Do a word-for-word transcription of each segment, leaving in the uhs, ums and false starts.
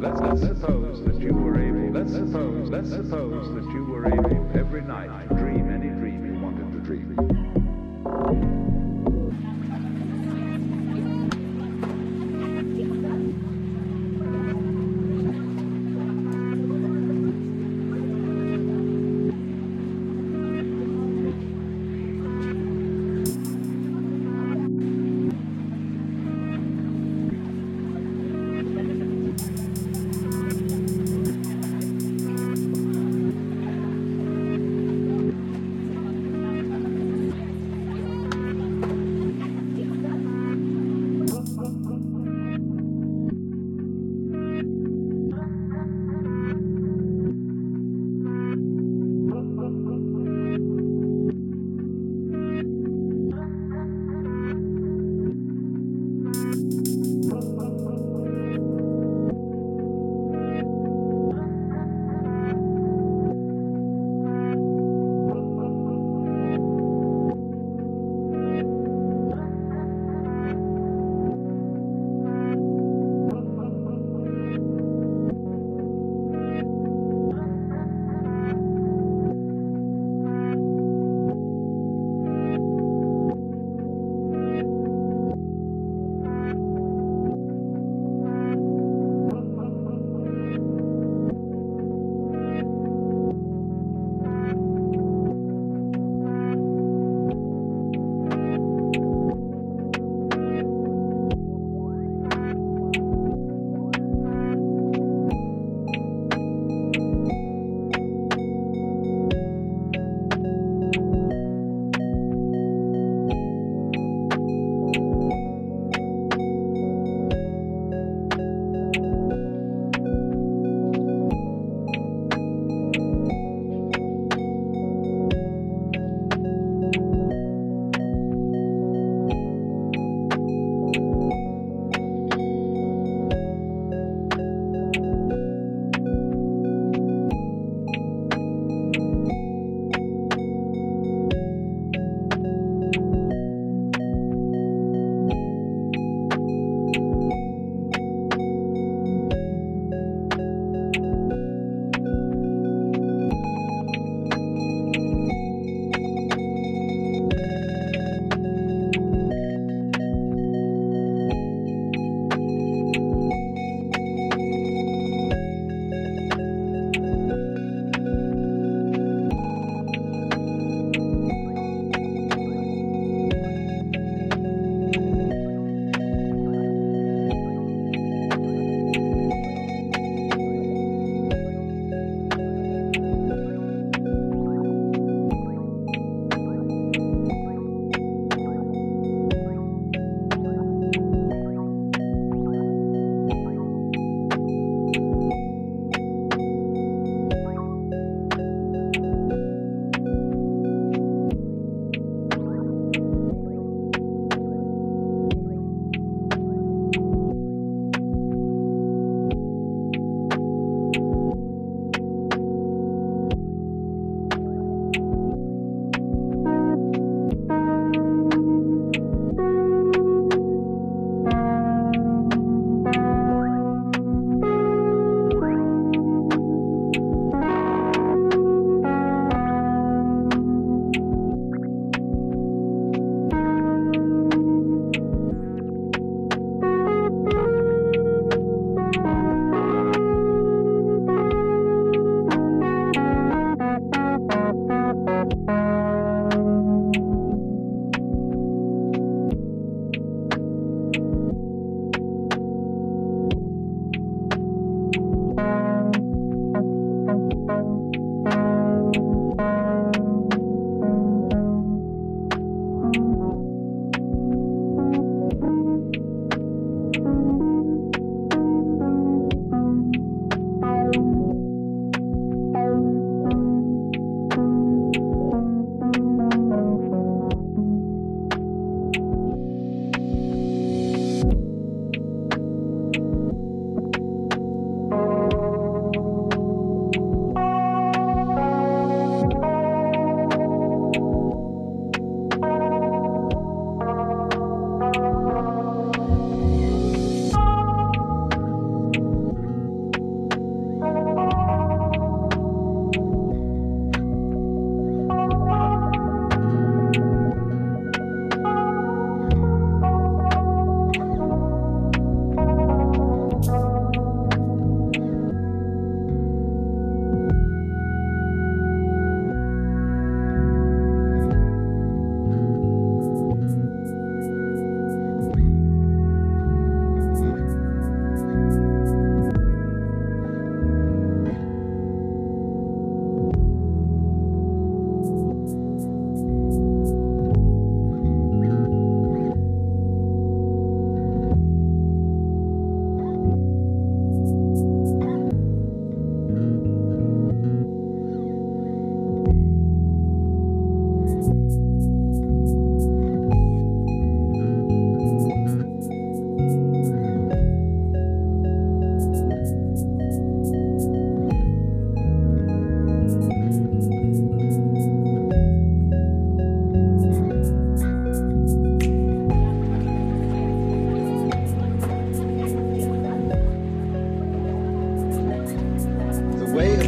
let's, let's suppose that you were able, let's suppose, let's suppose that you were able every night to dream any dream you wanted to dream.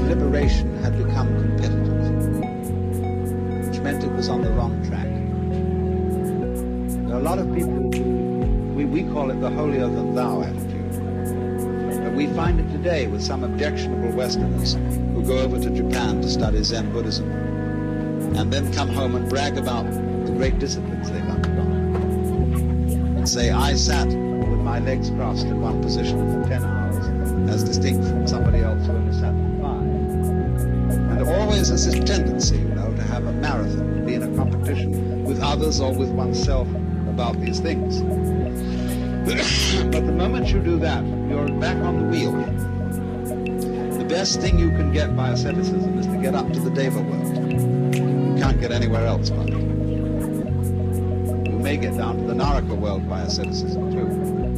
liberation had become competitive, which meant it was on the wrong track. There are a lot of people who, we, we call it the holier-than-thou attitude. But we find it today with some objectionable Westerners who go over to Japan to study Zen Buddhism and then come home and brag about the great disciplines they've undergone. And say, I sat with my legs crossed in one position for ten hours, as distinct from somebody else who only sat for five. And always there's this tendency, you know, to have a marathon, be in a competition with others or with oneself about these things. But the moment you do that, you're back on the wheel. The best thing you can get by asceticism is to get up to the Deva world. You can't get anywhere else by it. You may get down to the Naraka world by asceticism too.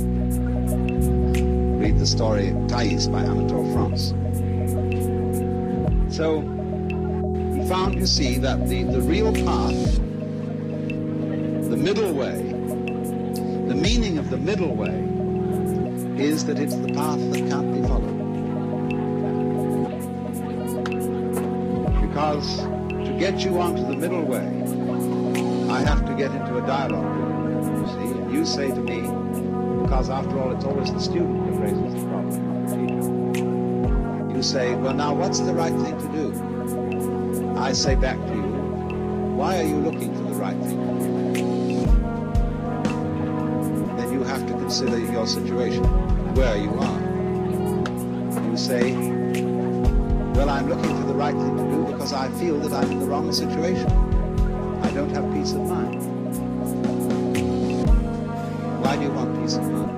Read the story Thais by Anatole France. So he found, you see, that the, the real path, the middle way, the meaning of the middle way is that it's the path that can't be followed. Because to get you onto the middle way, I have to get into a dialogue with you, you see. And you say to me, because after all it's always the student that raises the problem, not the teacher. You say, well now what's the right thing to do? I say back to you, why are you looking for the right thing to do? Then you have to consider your situation, where you are. You say, well, I'm looking for the right thing to do because I feel that I'm in the wrong situation. I don't have peace of mind. Why do you want peace of mind?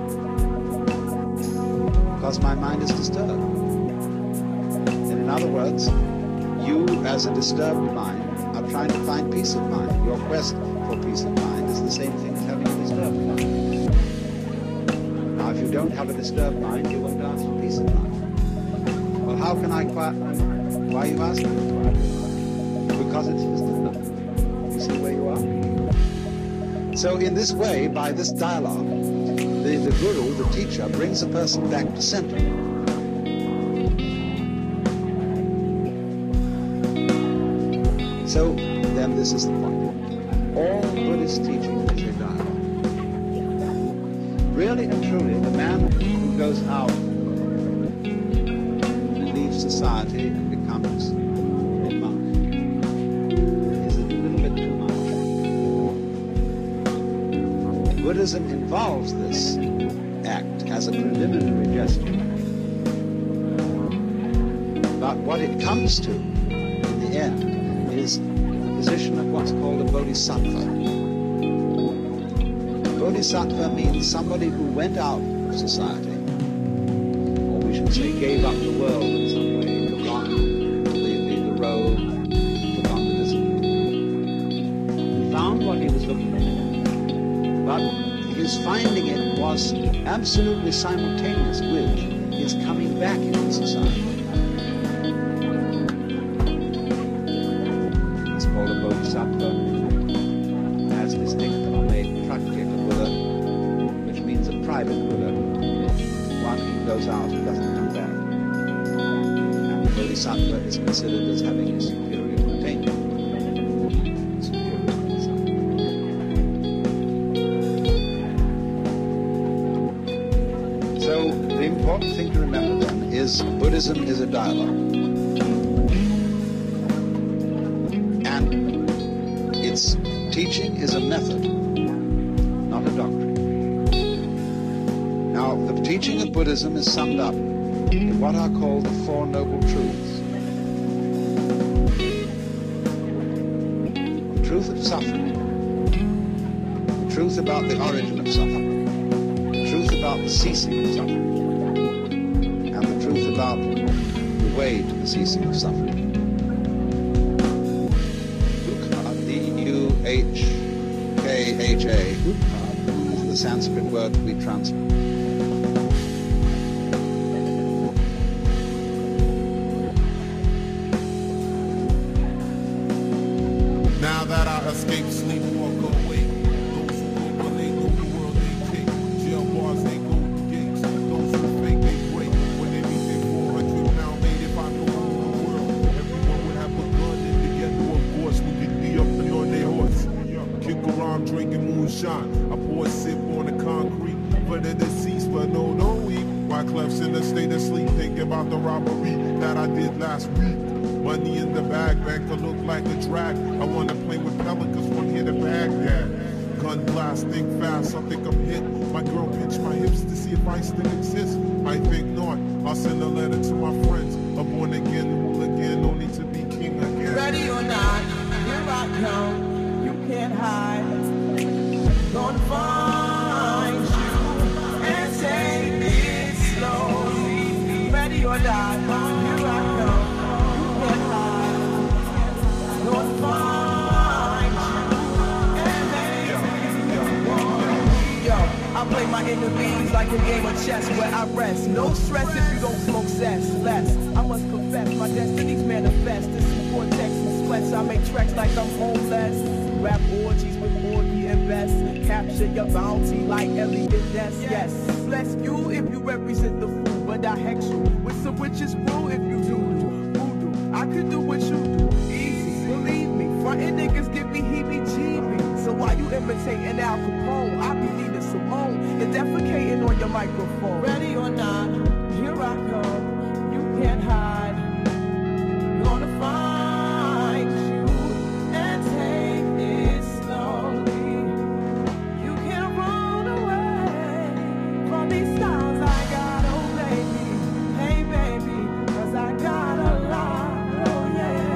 Because my mind is disturbed. And in other words, you as a disturbed mind are trying to find peace of mind. Your quest for peace of mind is the same thing as having a disturbed mind. Now, if you don't have a disturbed mind, you won't ask for peace of mind. Well, how can I quiet my mind? Why are you asking me to quiet my mind? Because it's disturbed. You see where you are? So in this way, by this dialogue, the, the guru, the teacher, brings a person back to center. So then this is the point. All Buddhist teaching is a dialogue. Really and truly, the man who goes out and leaves society and becomes a monk is a little bit too much. Buddhism involves this act as a preliminary gesture. But what it comes to in the end is the position of what's called a bodhisattva. Bodhisattva means somebody who went out of society, or we should say gave up the world in some way, took on the, the, the road, took on the discipline. He found what he was looking for, but his finding it was absolutely simultaneous with his coming back into society. It's called a bodhisattva, as distinct from a pratyeka Buddha, which means a private Buddha, one who goes out and doesn't come back. And the bodhisattva is considered as having a superior attainment. Superior bodhisattva. So the important thing to remember then is Buddhism is a dialogue. And its teaching is a method, not a doctrine. Now, the teaching of Buddhism is summed up in what are called the Four Noble Truths. The truth of suffering, the truth about the origin of suffering, the truth about the ceasing of suffering, and the truth about the way to the ceasing of suffering. D U H K H A is the Sanskrit word we translate. Now that I escape, sleep, walk away. Those who go when they know the world they take. Jail bars, they go to gates. Those who fake, they break. When they meet their four hundred pound mate, if I know who the about the robbery that I did last week. Money in the bag, banker look like a drag. I wanna play with pelicans from here to Baghdad. Gun blast, think fast, I think I'm hit. My girl pinched my hips to see if I still exist. I think not. I'll send a letter to my friends. A born again, hooligan, only to be king again. Ready or not, here I come. You can't hide. Gonna find you and take it slowly. Ready or not, here I come. You can't hide. Gonna find you and make it slowly. Yo, I play my enemies like a game of chess where I rest. No stress if you don't smoke cess. Less, I must confess, my destinies manifest. This is vortex and sweats. I make tracks like I'm homeless. Rap orgies with Orgy and Best. Capture your bounty like Elliot Ness. Yes, bless you if you represent the fool, but I hex you with some witches brew if you do voodoo. I could do what you do, easy, believe me. Frontin' niggas give me heebie-jeebie. So why you imitating Al Capone? I be needing Simone and defecating on your microphone. Ready or not, here I come. You can't hide. Gonna find you and take it slowly. You can't run away from these styles I got, oh baby. Hey baby, cause I got a lot, oh yeah.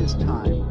this time,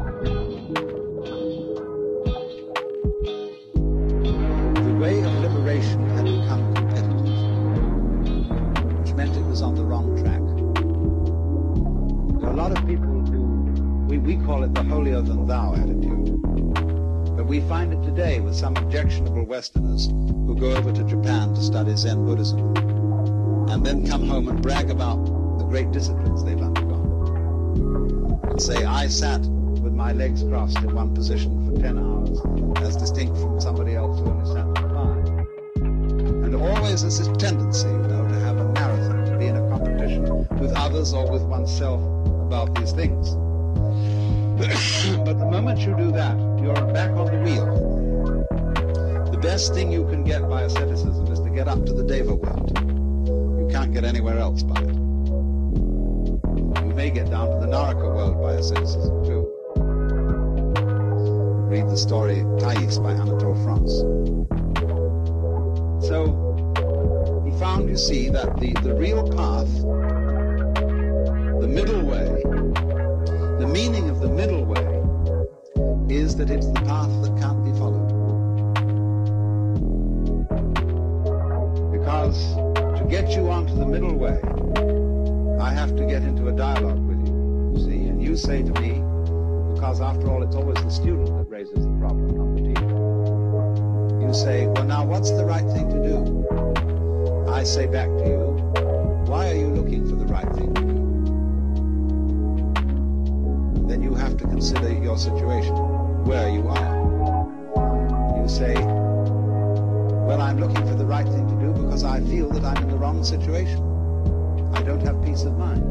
the way of liberation had become competitive, which meant it was on the wrong track. There are a lot of people who, we, we call it the holier-than-thou attitude, but we find it today with some objectionable Westerners who go over to Japan to study Zen Buddhism and then come home and brag about the great disciplines they've undergone. And say, I sat with my legs crossed in one position for ten hours, as distinct from somebody else who only sat for five. And always there's this tendency, you know, to have a marathon, to be in a competition with others or with oneself about these things. But the moment you do that, you're back on the wheel. The best thing you can get by asceticism is to get up to the Deva world. You can't get anywhere else by it. You may get down to the Naraka world by asceticism too. Read the story Thais by Anatole France. So he found, you see, that the, the real path, the middle way, the meaning of the middle way is that it's the path that can't be followed. Because to get you onto the middle way, I have to get into a dialogue with you, you see, and you say to me, because after all it's always the student that raises the problem, not the teacher. You say, well now what's the right thing to do? I say back to you, why are you looking for the right thing to do? Then you have to consider your situation, where you are. You say, well, I'm looking for the right thing to do because I feel that I'm in the wrong situation. I don't have peace of mind.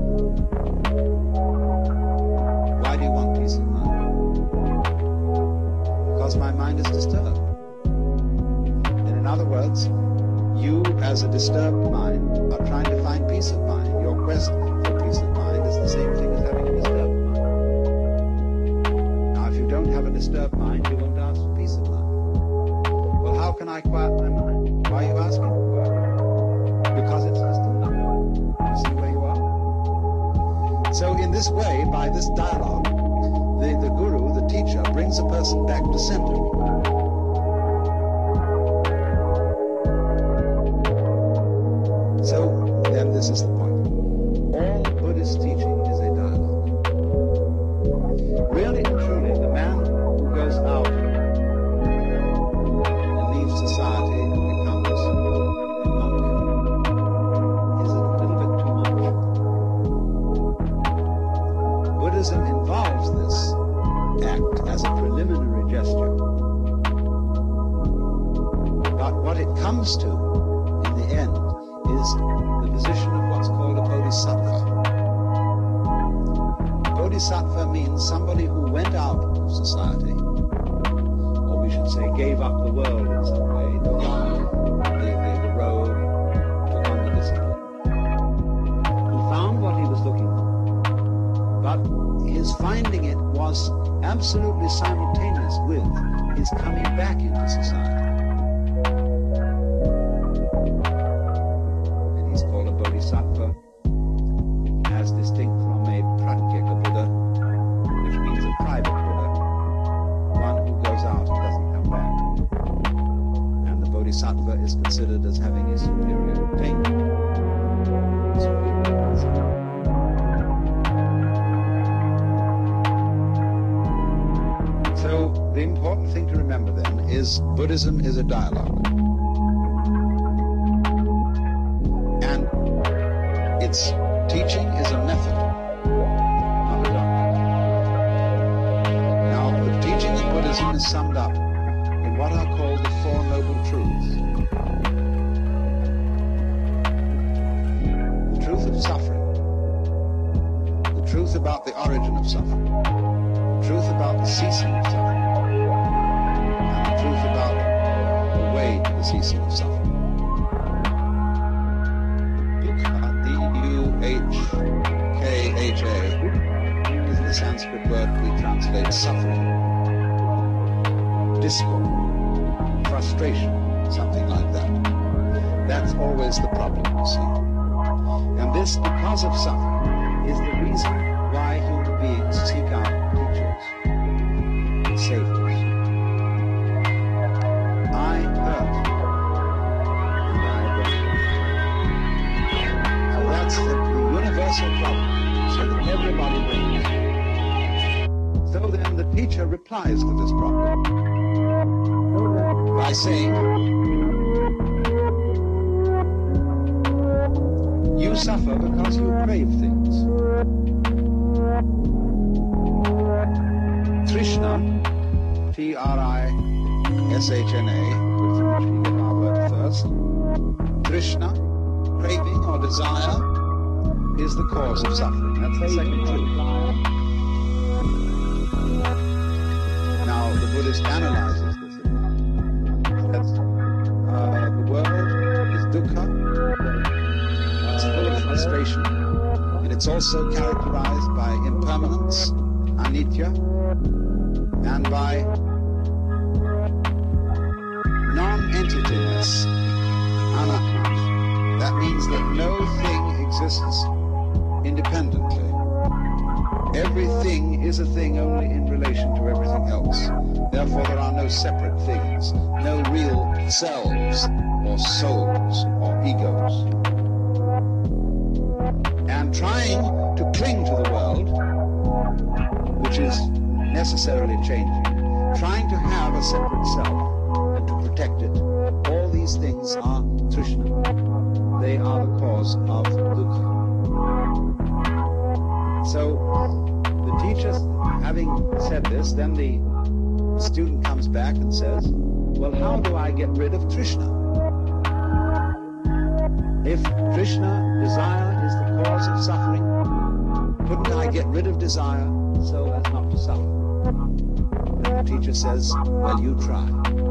Why do you want peace of mind? Because my mind is disturbed. And in other words, you as a disturbed mind are trying to find peace of mind. Your quest for peace of mind is the same thing as having a disturbed mind. Now, if you don't have a disturbed mind, you won't ask for peace of mind. Well, how can I quiet my mind? Why are you asking for quiet? Because it's disturbed. You see where you are? So in this way, by this dialogue, the, the guru, the teacher, brings a person back to center. So then this is the point. All Buddhist teaching is a dialogue. Really and truly, the man who goes out and leaves society and becomes a monk is a little bit too much. Buddhism involves this act as a preliminary gesture. But what it comes to in the end is the position of what's called a bodhisattva. A bodhisattva means somebody who went out of society, or we should say gave up the world in some way, took on the, the, the road, took on the discipline. He found what he was looking for, but his finding it was absolutely simultaneous with his coming back into society. Bodhisattva, as distinct from a pratyeka Buddha, which means a private Buddha, one who goes out and doesn't come back. And the Bodhisattva is considered as having a superior attainment. Superior so the important thing to remember then is Buddhism is a dialogue. Its teaching is a method, not a doctrine. Now, the teaching of Buddhism is summed up in what are called the Four Noble Truths. The truth of suffering, the truth about the origin of suffering, the truth about the ceasing of suffering, and the truth about the way to the ceasing of suffering. H K H A is the Sanskrit word we translate suffering, discord, frustration, something like that. That's always the problem, you see. And this, because of suffering, is the reason why human beings seek out teachers. teacher replies to this problem by saying, you suffer because you crave things. Trishna, T R I S H N A, from which we get our word first. Trishna, craving or desire, is the cause of suffering. That's the second truth. Now, the Buddhist analyzes this. That's, uh, the world is dukkha, it's full of frustration, and it's also characterized by impermanence, anitya, and by non-entityness, anatta. That means that no thing exists independently. Everything is a thing only in relation to everything else. Therefore, there are no separate things, no real selves or souls or egos. And trying to cling to the world, which is necessarily changing, trying to have a separate self and to protect it, all these things are trishna. They are the cause of dukkha. So the teacher, having said this, then the student comes back and says, well, how do I get rid of trishna? If trishna, desire, is the cause of suffering, couldn't I get rid of desire so as not to suffer? And the teacher says, well, you try.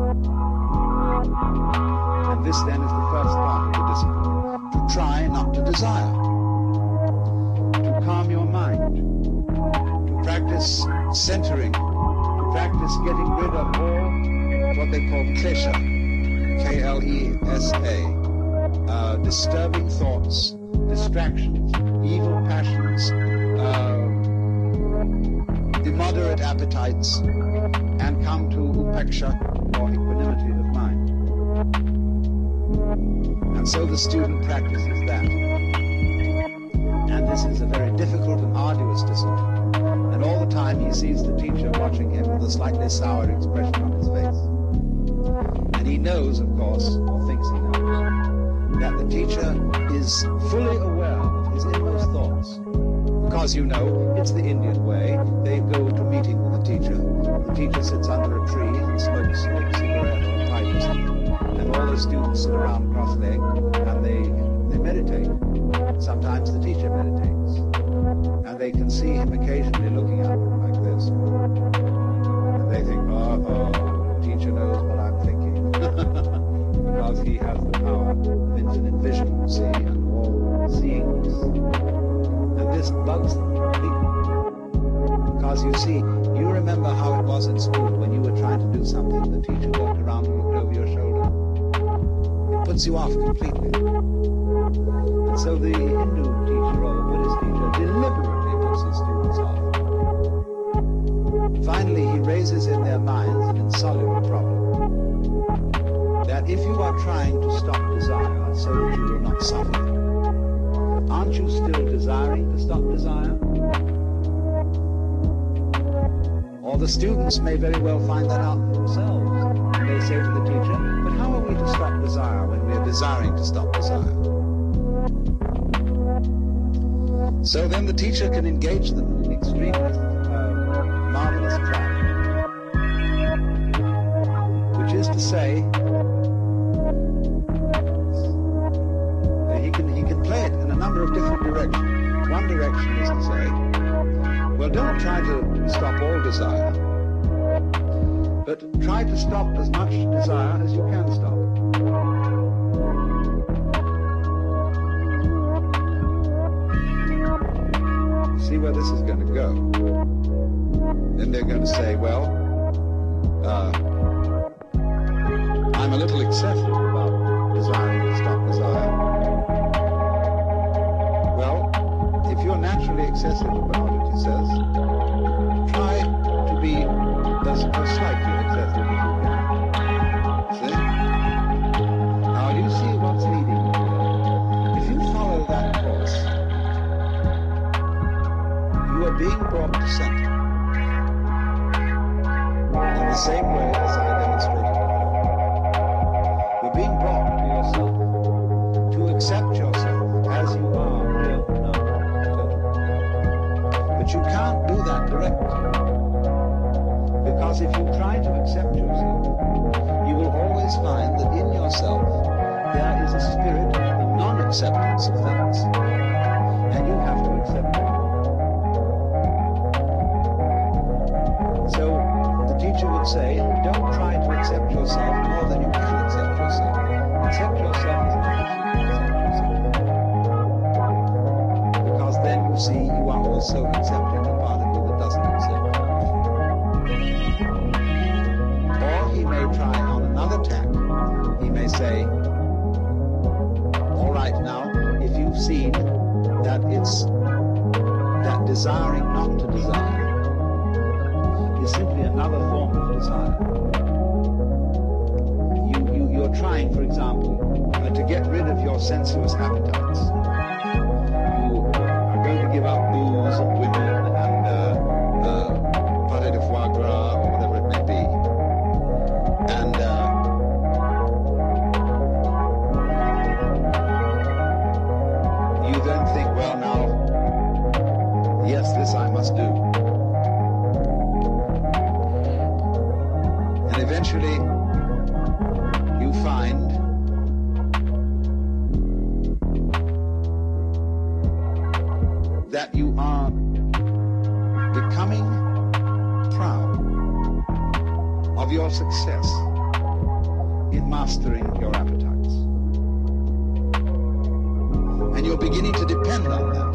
And this then is the first part of the discipline. To try not to desire. To calm your mind. To practice centering. To practice getting rid of all what they call klesha. K L E S A. Uh, disturbing thoughts, distractions, evil passions, uh, immoderate appetites, and come to upeksha, or equanimity of mind. And so the student practices that. And this is a very difficult and arduous discipline. And all the time he sees the teacher watching him with a slightly sour expression on his face. And he knows, of course, or thinks he knows, that the teacher is fully aware of his inmost thoughts. Because, you know, it's the Indian way. They go to meeting with the teacher. The teacher sits under a tree and smokes a cigarette or pipes. And all the students sit around cross-legged and they, they meditate. Sometimes the teacher meditates. And they can see him occasionally looking at them like this. And they think, oh, oh, the teacher knows what I'm thinking. Because he has the power of infinite vision, see, and all seeings. And this bugs them completely. Because you see, you remember how it was in school when you were trying to do something, the teacher walked around and looked over your shoulder. It puts you off completely. And so the Hindu teacher or the Buddhist teacher deliberately puts his students off. Finally, he raises in their minds an insoluble problem. That if you are trying to stop desire so that you will not suffer, aren't you still desiring to stop desire? Or the students may very well find that out themselves. And they say to the teacher, but how are we to stop desire when we are desiring to stop desire? So then the teacher can engage them in an extremely uh, marvelous trap, which is to say, he can, he can play it in a number of different directions. One direction is to say, well, don't try to stop all desire, but try to stop as much desire as you can stop. See where this is going to go. Then they're going to say, well, uh, I'm a little excessive about desiring to stop desire. Well, if you're naturally excessive about it, he says, try to be as, as slightly excessive as you can. See? Now you see what's leading you. If you follow that course, you are being brought to center. accept yourself as you are. No, no, no. But you can't do that directly. Because if you try to accept yourself, you will always find that in yourself there is a spirit of non-acceptance of things. And you have to accept it. So the teacher would say, don't try to accept yourself more than you can accept yourself. Accept yourself as much as you can accept yourself. Because then you see you are also accepting the part of you that doesn't accept you. Or he may try on another tack. He may say, all right, now, if you've seen that it's that desiring not to desire is simply another form of desire. You, you, you're trying, for example, uh, to get rid of your sensuous appetites. You are going to give up booze and women and uh, uh, pâté de foie gras or whatever it may be. And uh, you then think, well, now, yes, this I must do. And eventually, you find that you are becoming proud of your success in mastering your appetites. And you're beginning to depend on that.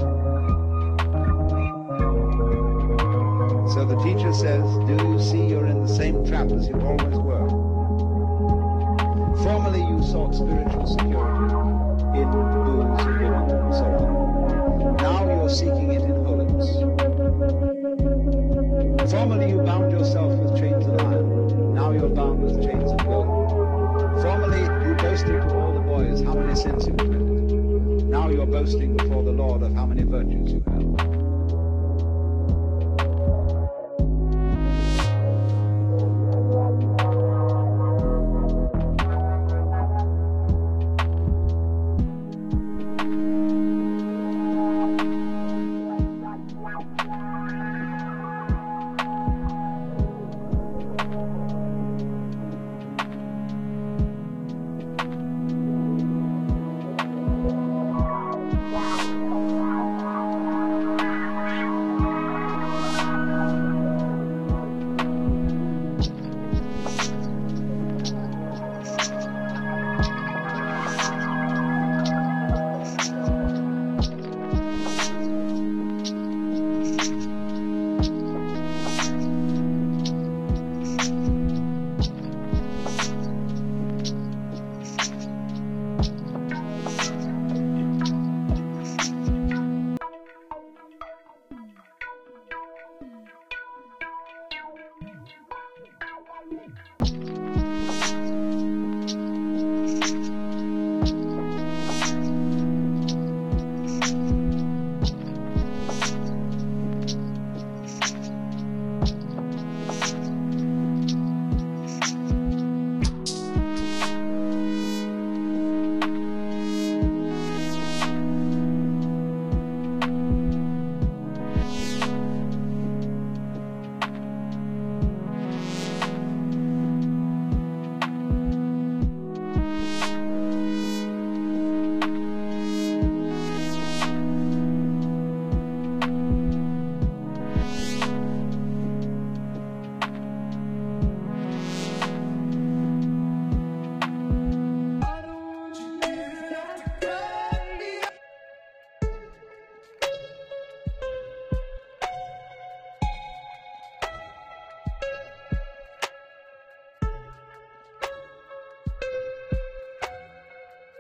So the teacher says, do you see you're in the same trap as you always were? Formerly you sought spiritual security in booze and women and so on. Now you're seeking it in holiness. Formerly you bound yourself with chains of iron. Now you're bound with chains of gold. Formerly you boasted to all the boys how many sins you committed. Now you're boasting before the Lord of how many virtues you have.